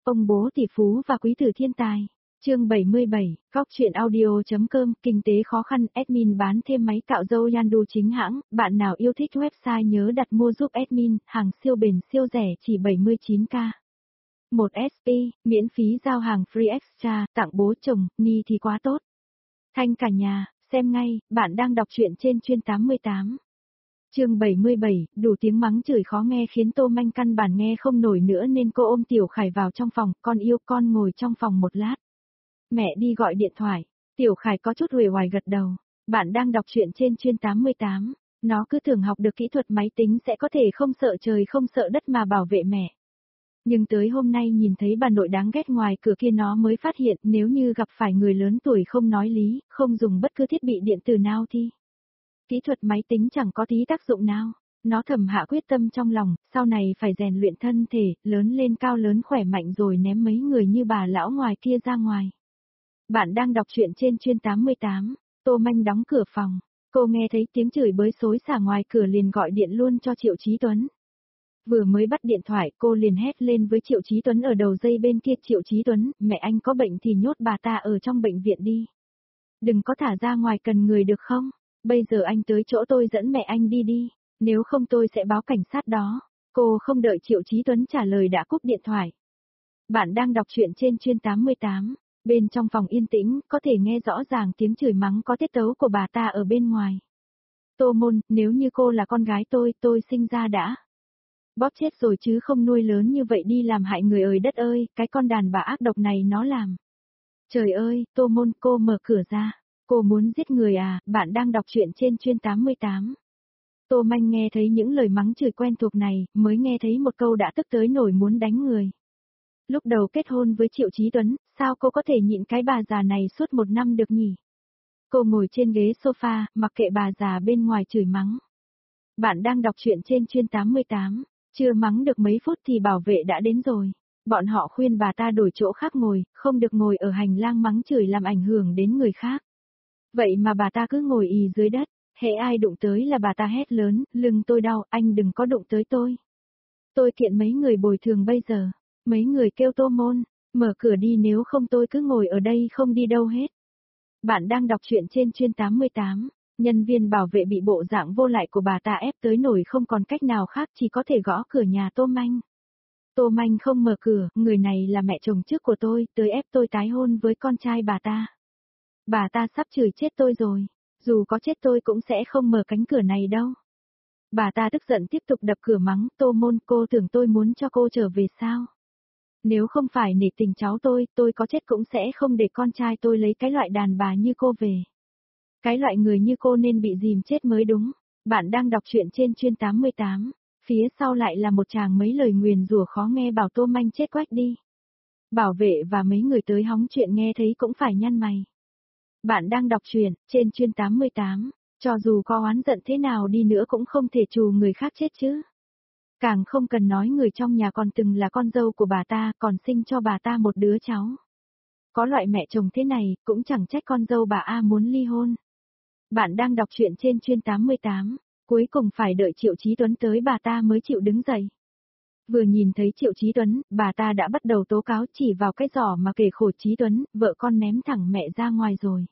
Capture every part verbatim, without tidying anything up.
Ông bố tỷ phú và quý tử thiên tài. Chương bảy mươi bảy, góc chuyện audio.com, kinh tế khó khăn, admin bán thêm máy cạo râu Yandu chính hãng, bạn nào yêu thích website nhớ đặt mua giúp admin, hàng siêu bền siêu rẻ chỉ bảy mươi chín k. một ét pê, miễn phí giao hàng free extra, tặng bố chồng, ni thì quá tốt. Thanh cả nhà, xem ngay, bạn đang đọc truyện trên chuyên tám mươi tám. Chương bảy mươi bảy, đủ tiếng mắng chửi khó nghe khiến Tô Manh căn bản nghe không nổi nữa nên cô ôm Tiểu Khải vào trong phòng, con yêu con ngồi trong phòng một lát. Mẹ đi gọi điện thoại, Tiểu Khải có chút uể oải gật đầu, bạn đang đọc truyện trên chuyên tám mươi tám, nó cứ tưởng học được kỹ thuật máy tính sẽ có thể không sợ trời không sợ đất mà bảo vệ mẹ. Nhưng tới hôm nay nhìn thấy bà nội đáng ghét ngoài cửa kia nó mới phát hiện nếu như gặp phải người lớn tuổi không nói lý, không dùng bất cứ thiết bị điện tử nào thì kỹ thuật máy tính chẳng có tí tác dụng nào. Nó thầm hạ quyết tâm trong lòng, sau này phải rèn luyện thân thể, lớn lên cao lớn khỏe mạnh rồi ném mấy người như bà lão ngoài kia ra ngoài. Bạn đang đọc truyện trên chuyên tám mươi tám, Tô Manh đóng cửa phòng, cô nghe thấy tiếng chửi bới xối xả ngoài cửa liền gọi điện luôn cho Triệu Chí Tuấn. Vừa mới bắt điện thoại cô liền hét lên với Triệu Chí Tuấn ở đầu dây bên kia, Triệu Chí Tuấn, mẹ anh có bệnh thì nhốt bà ta ở trong bệnh viện đi. Đừng có thả ra ngoài cần người được không? Bây giờ anh tới chỗ tôi dẫn mẹ anh đi đi, nếu không tôi sẽ báo cảnh sát đó. Cô không đợi Triệu Chí Tuấn trả lời đã cúp điện thoại. Bạn đang đọc truyện trên chuyên tám mươi tám, bên trong phòng yên tĩnh, có thể nghe rõ ràng tiếng chửi mắng có tiết tấu của bà ta ở bên ngoài. Tô Môn, nếu như cô là con gái tôi, tôi sinh ra đã bóp chết rồi chứ không nuôi lớn như vậy đi làm hại người ơi đất ơi, cái con đàn bà ác độc này nó làm. Trời ơi, Tô Môn, cô mở cửa ra. Cô muốn giết người à, bạn đang đọc truyện trên chuyên tám mươi tám. Tô Manh nghe thấy những lời mắng chửi quen thuộc này, mới nghe thấy một câu đã tức tới nổi muốn đánh người. Lúc đầu kết hôn với Triệu Chí Tuấn, sao cô có thể nhịn cái bà già này suốt một năm được nhỉ? Cô ngồi trên ghế sofa, mặc kệ bà già bên ngoài chửi mắng. Bạn đang đọc truyện trên chuyên tám mươi tám, chưa mắng được mấy phút thì bảo vệ đã đến rồi. Bọn họ khuyên bà ta đổi chỗ khác ngồi, không được ngồi ở hành lang mắng chửi làm ảnh hưởng đến người khác. Vậy mà bà ta cứ ngồi ì dưới đất, hễ ai đụng tới là bà ta hét lớn, lưng tôi đau, anh đừng có đụng tới tôi. Tôi kiện mấy người bồi thường bây giờ. Mấy người kêu Tô Môn, mở cửa đi nếu không tôi cứ ngồi ở đây không đi đâu hết. Bạn đang đọc truyện trên chuyên tám mươi tám, nhân viên bảo vệ bị bộ dạng vô lại của bà ta ép tới nổi không còn cách nào khác chỉ có thể gõ cửa nhà Tô Manh. Tô Manh không mở cửa, người này là mẹ chồng trước của tôi, tới ép tôi tái hôn với con trai bà ta. Bà ta sắp chửi chết tôi rồi, dù có chết tôi cũng sẽ không mở cánh cửa này đâu. Bà ta tức giận tiếp tục đập cửa mắng, Tô Môn, cô tưởng tôi muốn cho cô trở về sao? Nếu không phải nể tình cháu tôi, tôi có chết cũng sẽ không để con trai tôi lấy cái loại đàn bà như cô về. Cái loại người như cô nên bị dìm chết mới đúng. Bạn đang đọc truyện trên chuyên tám mươi tám, phía sau lại là một tràng mấy lời nguyền rủa khó nghe bảo Tô Manh chết quách đi. Bảo vệ và mấy người tới hóng chuyện nghe thấy cũng phải nhăn mày. Bạn đang đọc truyện trên chuyên tám mươi tám, cho dù có oán giận thế nào đi nữa cũng không thể trù người khác chết chứ. Càng không cần nói người trong nhà còn từng là con dâu của bà ta, còn sinh cho bà ta một đứa cháu. Có loại mẹ chồng thế này, cũng chẳng trách con dâu bà A muốn ly hôn. Bạn đang đọc truyện trên chuyên tám mươi tám, cuối cùng phải đợi Triệu Chí Tuấn tới bà ta mới chịu đứng dậy. Vừa nhìn thấy Triệu Chí Tuấn, bà ta đã bắt đầu tố cáo chỉ vào cái giỏ mà kể khổ Chí Tuấn, vợ con ném thẳng mẹ ra ngoài rồi.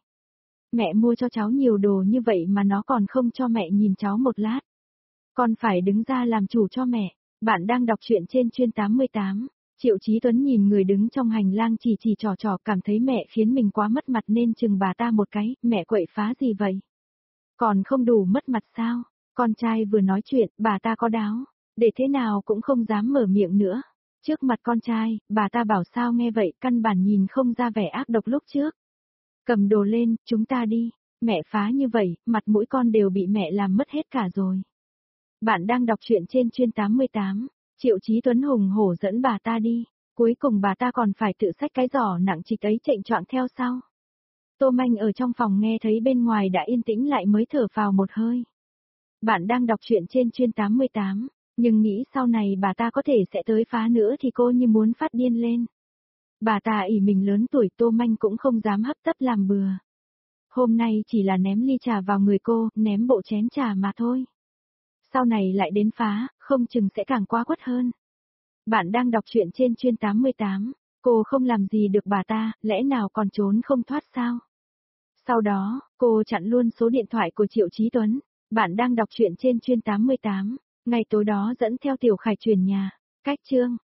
Mẹ mua cho cháu nhiều đồ như vậy mà nó còn không cho mẹ nhìn cháu một lát. Con phải đứng ra làm chủ cho mẹ. Bạn đang đọc truyện trên chuyên tám mươi tám. Triệu Chí Tuấn nhìn người đứng trong hành lang chỉ chỉ trò trò cảm thấy mẹ khiến mình quá mất mặt nên chừng bà ta một cái, mẹ quậy phá gì vậy? Còn không đủ mất mặt sao? Con trai vừa nói chuyện, bà ta có đáo, để thế nào cũng không dám mở miệng nữa. Trước mặt con trai, bà ta bảo sao nghe vậy, căn bản nhìn không ra vẻ ác độc lúc trước. Cầm đồ lên, chúng ta đi. Mẹ phá như vậy, mặt mũi con đều bị mẹ làm mất hết cả rồi. Bạn đang đọc truyện trên chuyên tám mươi tám, Triệu Chí Tuấn hùng hổ dẫn bà ta đi, cuối cùng bà ta còn phải tự xách cái giỏ nặng trịch ấy chệnh choạng theo sau. Tô Manh ở trong phòng nghe thấy bên ngoài đã yên tĩnh lại mới thở phào một hơi. Bạn đang đọc truyện trên chuyên tám mươi tám, nhưng nghĩ sau này bà ta có thể sẽ tới phá nữa thì cô như muốn phát điên lên. Bà ta ỷ mình lớn tuổi, Tô Manh cũng không dám hấp tấp làm bừa. Hôm nay chỉ là ném ly trà vào người cô, ném bộ chén trà mà thôi. Sau này lại đến phá, không chừng sẽ càng quá quất hơn. Bạn đang đọc truyện trên chuyên tám mươi tám, Cô không làm gì được bà ta, lẽ nào còn trốn không thoát sao? Sau đó, cô chặn luôn số điện thoại của Triệu Chí Tuấn. Bạn đang đọc truyện trên chuyên tám mươi tám. Ngày tối đó dẫn theo Tiểu Khải chuyển nhà. Cách chương